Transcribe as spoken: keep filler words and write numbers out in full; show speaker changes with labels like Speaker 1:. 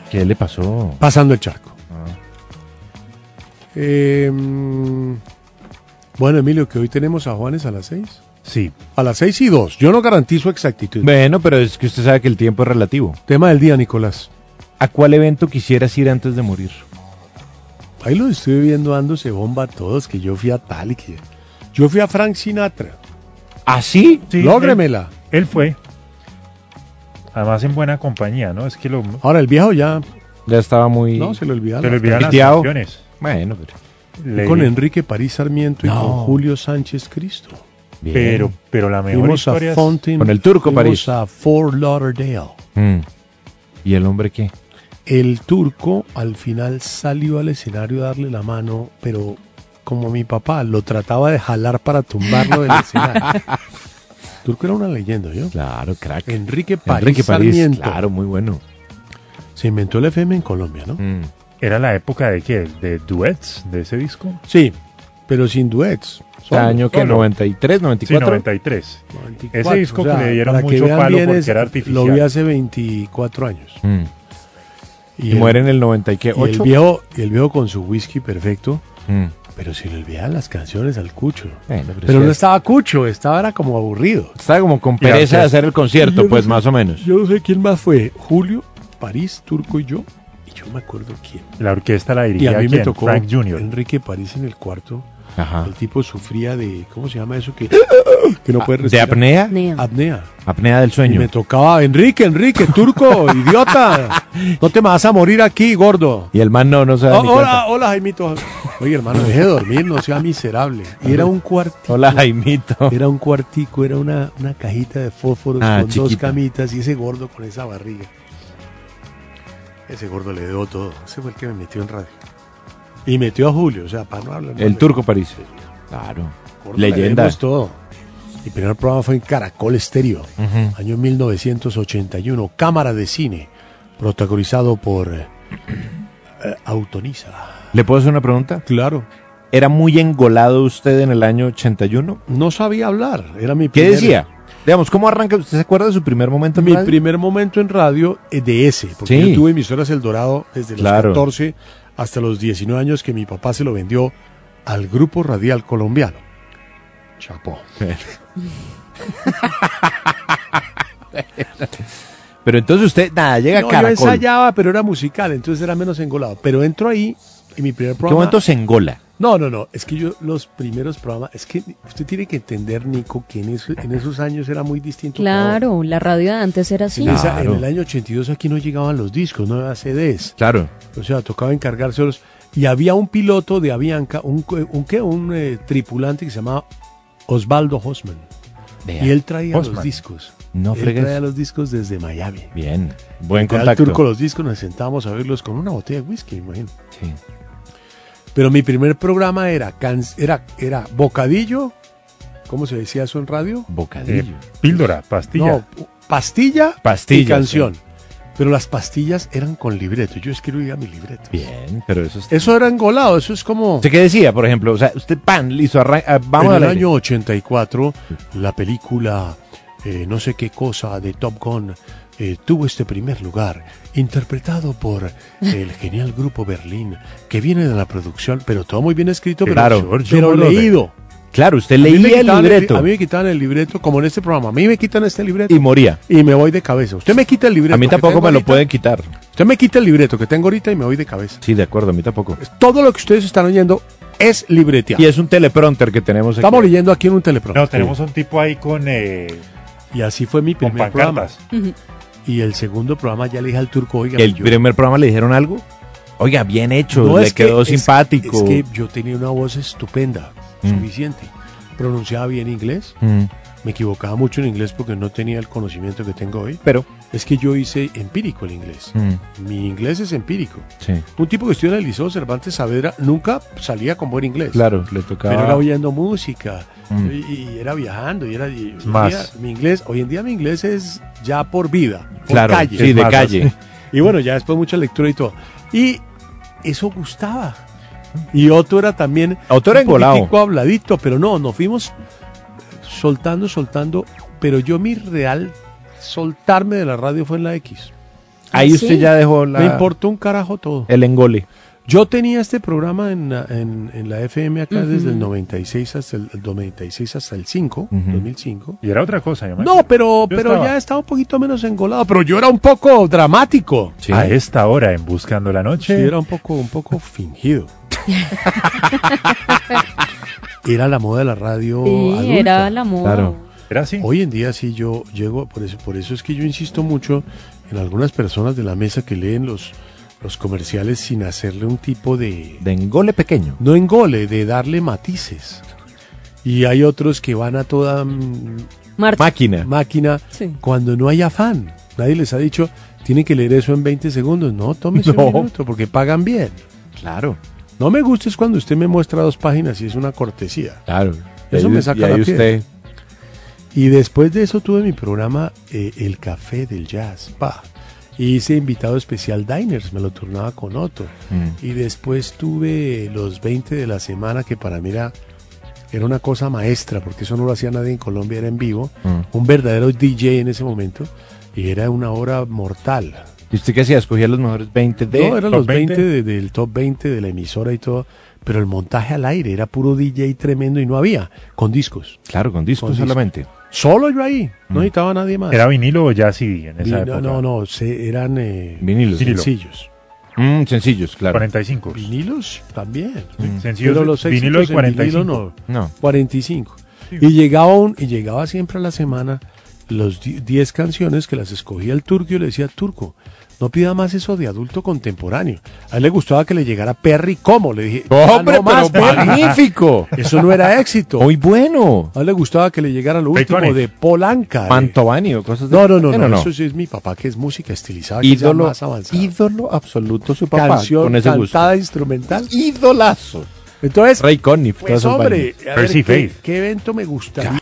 Speaker 1: ¿Qué le pasó?
Speaker 2: Pasando el charco.
Speaker 1: Ah.
Speaker 2: Eh, bueno, Emilio, que hoy tenemos a Juanes a las seis.
Speaker 3: Sí.
Speaker 2: A las seis y dos. Yo no garantizo exactitud.
Speaker 1: Bueno, pero es que usted sabe que el tiempo es relativo.
Speaker 2: Tema del día, Nicolás.
Speaker 1: ¿A cuál evento quisieras ir antes de morir?
Speaker 2: Ahí lo estoy viendo dándose bomba a todos, que yo fui a tal y que... Yo fui a Frank Sinatra.
Speaker 1: ¿Ah, sí?
Speaker 3: Sí,
Speaker 2: Lógremela.
Speaker 3: Él, él fue. Además en buena compañía, ¿no? Es que lo...
Speaker 2: Ahora el viejo ya...
Speaker 1: Ya estaba muy...
Speaker 2: No, se le olvidaron.
Speaker 3: Se le olvidan las
Speaker 1: Piteado.
Speaker 3: canciones.
Speaker 1: Bueno, pero...
Speaker 3: Le-
Speaker 2: Con Enrique París Sarmiento y
Speaker 1: No.
Speaker 2: con Julio Sánchez Cristo.
Speaker 1: bien.
Speaker 3: Pero, pero la mejor
Speaker 2: Fuimos a
Speaker 3: historia es...
Speaker 2: Fountain,
Speaker 1: Con el Turco
Speaker 2: fuimos
Speaker 1: París.
Speaker 2: a Fort Lauderdale.
Speaker 1: Mm. ¿Y el hombre qué?
Speaker 2: El Turco al final salió al escenario a darle la mano, pero como mi papá lo trataba de jalar para tumbarlo del escenario. Turco era una leyenda, ¿yo?
Speaker 1: Claro, crack.
Speaker 2: Enrique París
Speaker 1: Enrique París,
Speaker 2: Sarmiento.
Speaker 1: claro, muy bueno.
Speaker 2: Se inventó el F M en Colombia, ¿no?
Speaker 1: Mm.
Speaker 3: ¿Era la época de qué? ¿De duets? ¿De ese disco?
Speaker 2: Sí, pero sin duets. Solo.
Speaker 1: ¿Año que
Speaker 3: solo.
Speaker 1: noventa y tres, noventa y
Speaker 3: Sí,
Speaker 1: cuatro?
Speaker 3: noventa y tres.
Speaker 2: veinticuatro,
Speaker 3: Ese disco que le dieron
Speaker 2: para
Speaker 3: mucho
Speaker 2: vean
Speaker 3: palo
Speaker 2: bien
Speaker 3: porque
Speaker 2: es-
Speaker 3: era
Speaker 2: Lo
Speaker 3: artificial.
Speaker 2: vi hace veinticuatro años.
Speaker 1: Mm. Y,
Speaker 2: el-
Speaker 1: muere en el noventa y qué,
Speaker 2: y el
Speaker 1: ocho.
Speaker 2: viejo, y el viejo con su whisky perfecto,
Speaker 1: Mm.
Speaker 2: pero se le olvidaban las canciones al Cucho.
Speaker 1: Bueno, pero
Speaker 2: Pero
Speaker 1: sí,
Speaker 2: no estaba Cucho, estaba era como aburrido.
Speaker 1: estaba como con
Speaker 3: Y la
Speaker 1: pereza de
Speaker 3: orquesta.
Speaker 1: hacer el concierto,
Speaker 2: Yo no
Speaker 1: pues
Speaker 2: sé-
Speaker 1: más o menos.
Speaker 2: Yo no sé quién más fue, Julio, París, Turco y yo, y yo me acuerdo quién.
Speaker 3: La orquesta la
Speaker 2: Y
Speaker 3: dirigía
Speaker 2: a mí me
Speaker 3: ¿quién?
Speaker 2: tocó
Speaker 3: Frank junior
Speaker 2: Enrique París en el cuarto.
Speaker 1: Ajá.
Speaker 2: El tipo sufría de, ¿cómo se llama eso? Que, que no puede
Speaker 1: ¿De
Speaker 2: respirar.
Speaker 1: apnea?
Speaker 4: Nea.
Speaker 2: Apnea.
Speaker 1: Apnea del
Speaker 2: Y
Speaker 1: sueño.
Speaker 2: me tocaba, Enrique, Enrique, Turco, idiota. No te me vas a morir aquí, gordo.
Speaker 1: Y el man no, no se da
Speaker 2: Oh,
Speaker 1: ni
Speaker 2: hola,
Speaker 1: cuenta.
Speaker 2: hola, Jaimito. Oye, hermano, deje de dormir, no sea miserable. Y era un cuartico.
Speaker 1: Hola, Jaimito.
Speaker 2: Era un cuartico, era una, una cajita de fósforos
Speaker 1: Ah,
Speaker 2: con dos
Speaker 1: chiquita.
Speaker 2: camitas y ese gordo con esa barriga. Ese gordo le debo todo. Ese fue el que me metió en radio. Y metió a Julio, o sea, para no hablar mal
Speaker 1: El
Speaker 2: de-
Speaker 1: Turco París. Claro.
Speaker 2: Gordo, le
Speaker 1: Leyenda.
Speaker 2: debemos todo. Mi primer programa fue en Caracol Estéreo,
Speaker 1: Ujú.
Speaker 2: año mil novecientos ochenta y uno, Cámara de Cine, protagonizado por eh, eh, Autonisa.
Speaker 1: ¿Le puedo hacer una pregunta?
Speaker 2: Claro,
Speaker 1: ¿Era muy engolado usted en el año ochenta y uno?
Speaker 2: no sabía hablar, era mi
Speaker 1: ¿Qué
Speaker 2: primer,
Speaker 1: decía? Digamos, ¿cómo arranca? ¿Usted se acuerda de su primer momento en
Speaker 2: Mi
Speaker 1: radio?
Speaker 2: primer momento en radio eh, de ese, porque
Speaker 1: Sí.
Speaker 2: yo tuve emisoras El Dorado desde los
Speaker 1: Claro.
Speaker 2: catorce hasta los diecinueve años que mi papá se lo vendió al Grupo Radial Colombiano. Chapó.
Speaker 1: Pero entonces usted, nada, llega a
Speaker 2: No, yo
Speaker 1: Caracol.
Speaker 2: ensayaba, pero era musical, entonces era menos engolado. Pero entro ahí y mi primer
Speaker 1: ¿En qué
Speaker 2: programa...
Speaker 1: momento se engola?
Speaker 2: No, no, no, es que yo los primeros programas, es que usted tiene que entender, Nico, que en, eso- en esos años era muy distinto. que ahora.
Speaker 4: Claro, la radio de antes era así.
Speaker 2: En, esa-
Speaker 1: Claro.
Speaker 2: en el año ochenta y dos aquí no llegaban los discos, no había C Ds.
Speaker 1: Claro.
Speaker 2: O sea, tocaba encargárselos. Y había un piloto de Avianca, un, un, ¿qué? un eh, tripulante que se llamaba Osvaldo Hosman.
Speaker 1: Vea.
Speaker 2: Y él traía
Speaker 3: Hosman.
Speaker 2: los discos.
Speaker 1: No
Speaker 2: él
Speaker 1: fregues.
Speaker 2: traía los discos desde Miami.
Speaker 1: Bien. Buen
Speaker 2: Traía al
Speaker 1: contacto.
Speaker 2: Turco los discos, nos sentábamos a verlos con una botella de whisky, me imagino.
Speaker 1: Sí.
Speaker 2: Pero mi primer programa era, can- era, era Bocadillo, ¿cómo se decía eso en radio?
Speaker 1: Bocadillo.
Speaker 3: Eh, píldora, pastilla.
Speaker 2: No, pastilla,
Speaker 1: Pastilla,
Speaker 2: y canción. Pero las pastillas eran con libreto. Yo escribía mi libreto.
Speaker 1: Bien, pero eso es...
Speaker 2: Eso era engolado, eso es como...
Speaker 1: ¿Usted qué decía, por ejemplo? O sea, usted, pan, listo, arran- ah, vamos
Speaker 2: en
Speaker 1: al
Speaker 2: el
Speaker 1: aire.
Speaker 2: año ochenta y cuatro, la película eh, no sé qué cosa de Top Gun eh, tuvo este primer lugar, interpretado por el genial grupo Berlín, que viene de la producción, pero todo muy bien escrito, pero,
Speaker 1: Claro.
Speaker 2: pero
Speaker 3: George
Speaker 2: leído.
Speaker 1: Claro, usted
Speaker 2: A mí me
Speaker 1: leía el
Speaker 2: quitaban
Speaker 1: libreto
Speaker 2: a mí me quitaban el libreto, como en este programa. A mí me quitan este libreto
Speaker 1: y moría.
Speaker 2: y me voy de cabeza. Usted me quita el libreto.
Speaker 1: A mí
Speaker 2: que
Speaker 1: tampoco
Speaker 2: tengo
Speaker 1: me lo
Speaker 2: ahorita,
Speaker 1: pueden quitar.
Speaker 2: Usted me quita el libreto que tengo ahorita y me voy de cabeza.
Speaker 1: Sí, de acuerdo, a mí tampoco.
Speaker 2: Todo lo que ustedes están oyendo es libreteado.
Speaker 1: Y es un teleprompter que tenemos aquí.
Speaker 2: Estamos leyendo aquí en un teleprompter.
Speaker 3: No, tenemos un tipo ahí con, eh,
Speaker 2: Y así fue mi
Speaker 3: con
Speaker 2: primer programa.
Speaker 3: pancartas.
Speaker 2: Y el segundo programa ya le dije al Turco, oiga,
Speaker 1: ¿El
Speaker 2: yo-
Speaker 1: primer programa le dijeron algo? Oiga, bien hecho,
Speaker 2: no,
Speaker 1: le
Speaker 2: es que-
Speaker 1: quedó
Speaker 2: es-
Speaker 1: simpático.
Speaker 2: Es que yo tenía una voz estupenda,
Speaker 1: Mm.
Speaker 2: suficiente. Pronunciaba bien inglés.
Speaker 1: Mm,
Speaker 2: Me equivocaba mucho en inglés porque no tenía el conocimiento que tengo hoy.
Speaker 1: pero...
Speaker 2: Es que yo hice empírico el inglés.
Speaker 1: mm,
Speaker 2: Mi inglés es empírico.
Speaker 1: sí,
Speaker 2: Un tipo que estudió en el Liceo Cervantes Saavedra nunca salía con buen inglés.
Speaker 1: claro, le tocaba...
Speaker 2: Pero era oyendo música
Speaker 1: Mm.
Speaker 2: y, y era viajando y era y hoy en
Speaker 3: Más.
Speaker 2: día mi inglés hoy en día mi inglés es ya por vida, por
Speaker 1: Claro,
Speaker 2: calle.
Speaker 1: sí,
Speaker 3: Es
Speaker 1: de
Speaker 3: más
Speaker 1: calle.
Speaker 2: Y bueno, ya después mucha lectura y todo. Y eso gustaba. Y Otto era también
Speaker 1: Otto era
Speaker 2: un
Speaker 1: engolado.
Speaker 2: poquitico habladito, pero no, nos fuimos soltando, soltando. Pero yo mi real soltarme de la radio fue en la X.
Speaker 1: Ahí
Speaker 4: ¿Ah,
Speaker 1: usted
Speaker 4: sí?
Speaker 1: ya dejó la,
Speaker 2: Me importó un carajo todo.
Speaker 1: el engole.
Speaker 2: Yo tenía este programa en, la- en, en la F M acá
Speaker 4: Ujú.
Speaker 2: desde el noventa y seis hasta el, el noventa y seis hasta el cinco,
Speaker 1: Ujú.
Speaker 2: dos mil cinco.
Speaker 3: Y era otra cosa, yo me
Speaker 2: No,
Speaker 3: acuerdo.
Speaker 2: pero,
Speaker 3: Yo
Speaker 2: pero
Speaker 3: estaba
Speaker 2: ya estaba un poquito menos engolado, pero yo era un poco dramático.
Speaker 1: Sí.
Speaker 3: a esta hora en Buscando la
Speaker 2: Sí,
Speaker 3: Noche.
Speaker 2: era un poco, un poco fingido. Era la moda de la radio
Speaker 4: Sí,
Speaker 2: adulta.
Speaker 4: era la moda.
Speaker 1: Claro.
Speaker 3: Era así.
Speaker 2: Hoy en día sí yo llego, por eso, por eso es que yo insisto mucho en algunas personas de la mesa que leen los, los comerciales sin hacerle un tipo de,
Speaker 1: De engole pequeño.
Speaker 2: no engole, de darle matices. Y hay otros que van a toda mm,
Speaker 4: Marta.
Speaker 1: Máquina.
Speaker 2: máquina
Speaker 4: Sí.
Speaker 2: cuando no hay afán. Nadie les ha dicho, tienen que leer eso en veinte segundos. No, tómese
Speaker 1: No.
Speaker 2: un minuto porque pagan bien.
Speaker 1: Claro,
Speaker 2: No me gusta es cuando usted me muestra dos páginas y es una cortesía.
Speaker 1: claro.
Speaker 2: Eso
Speaker 1: Y
Speaker 2: me
Speaker 1: ahí-
Speaker 2: saca
Speaker 1: y ahí
Speaker 2: la piel.
Speaker 1: usted,
Speaker 2: Y después de eso tuve mi programa eh, El Café del Jazz. Pa. Y hice invitado especial Diners, me lo turnaba con Otto.
Speaker 1: mm,
Speaker 2: Y después tuve los veinte de la semana, que para mí era, era una cosa maestra, porque eso no lo hacía nadie en Colombia, era en vivo.
Speaker 1: mm.
Speaker 2: Un verdadero D J en ese momento. Y era una hora mortal.
Speaker 1: ¿Y usted qué hacía? ¿Escogía los mejores veinte de...?
Speaker 2: No, eran
Speaker 3: top
Speaker 2: los veinte,
Speaker 3: veinte
Speaker 2: de- del top veinte de la emisora y todo. Pero el montaje al aire era puro D J tremendo y no había, con discos.
Speaker 1: Claro, con discos
Speaker 2: Con discos.
Speaker 1: solamente.
Speaker 2: Solo yo ahí, no
Speaker 1: Mm.
Speaker 2: necesitaba nadie más.
Speaker 3: ¿Era vinilo o ya C D en esa
Speaker 2: Vi-
Speaker 3: época?
Speaker 2: no, no, no, se- eran eh,
Speaker 1: Vinilos.
Speaker 3: Vinilo.
Speaker 2: sencillos.
Speaker 1: Mm, sencillos, claro.
Speaker 3: cuarenta y cinco.
Speaker 2: Vinilos también.
Speaker 1: Mm.
Speaker 3: Sencillos,
Speaker 2: Pero los
Speaker 3: vinilo
Speaker 2: éxitos
Speaker 3: y
Speaker 2: en
Speaker 3: cuarenta y cinco.
Speaker 2: vinilo no,
Speaker 1: No.
Speaker 2: cuarenta y cinco.
Speaker 3: Sí.
Speaker 2: Y llegaba un, y llegaba siempre a la semana los di- diez canciones que las escogía el turco y yo le decía, Turco, no pida más eso de adulto contemporáneo. A él le gustaba que le llegara Perry como, le dije, "Ya
Speaker 1: ¡Hombre,
Speaker 2: no más,
Speaker 1: pero
Speaker 2: Perry".
Speaker 1: magnífico!
Speaker 2: Eso no era éxito.
Speaker 1: Muy bueno.
Speaker 2: A él le gustaba que le llegara lo
Speaker 3: Fake
Speaker 2: último
Speaker 3: Tony.
Speaker 2: de Polanca. de-
Speaker 1: Mantovani o cosas de...
Speaker 2: No, no, no,
Speaker 1: Bueno,
Speaker 2: no, eso sí es mi papá, que es música estilizada, que es ya
Speaker 1: Ídolo,
Speaker 2: más avanzada.
Speaker 1: ídolo absoluto su papá.
Speaker 2: Canción
Speaker 1: con ese
Speaker 2: cantada
Speaker 1: gusto.
Speaker 2: instrumental.
Speaker 1: Idolazo.
Speaker 2: Entonces,
Speaker 1: Ray Conniff.
Speaker 2: pues
Speaker 1: todas esas
Speaker 2: hombre,
Speaker 1: vainas.
Speaker 2: a ver,
Speaker 3: Percy
Speaker 2: ¿qué,
Speaker 3: Faith.
Speaker 2: qué evento me gustaría?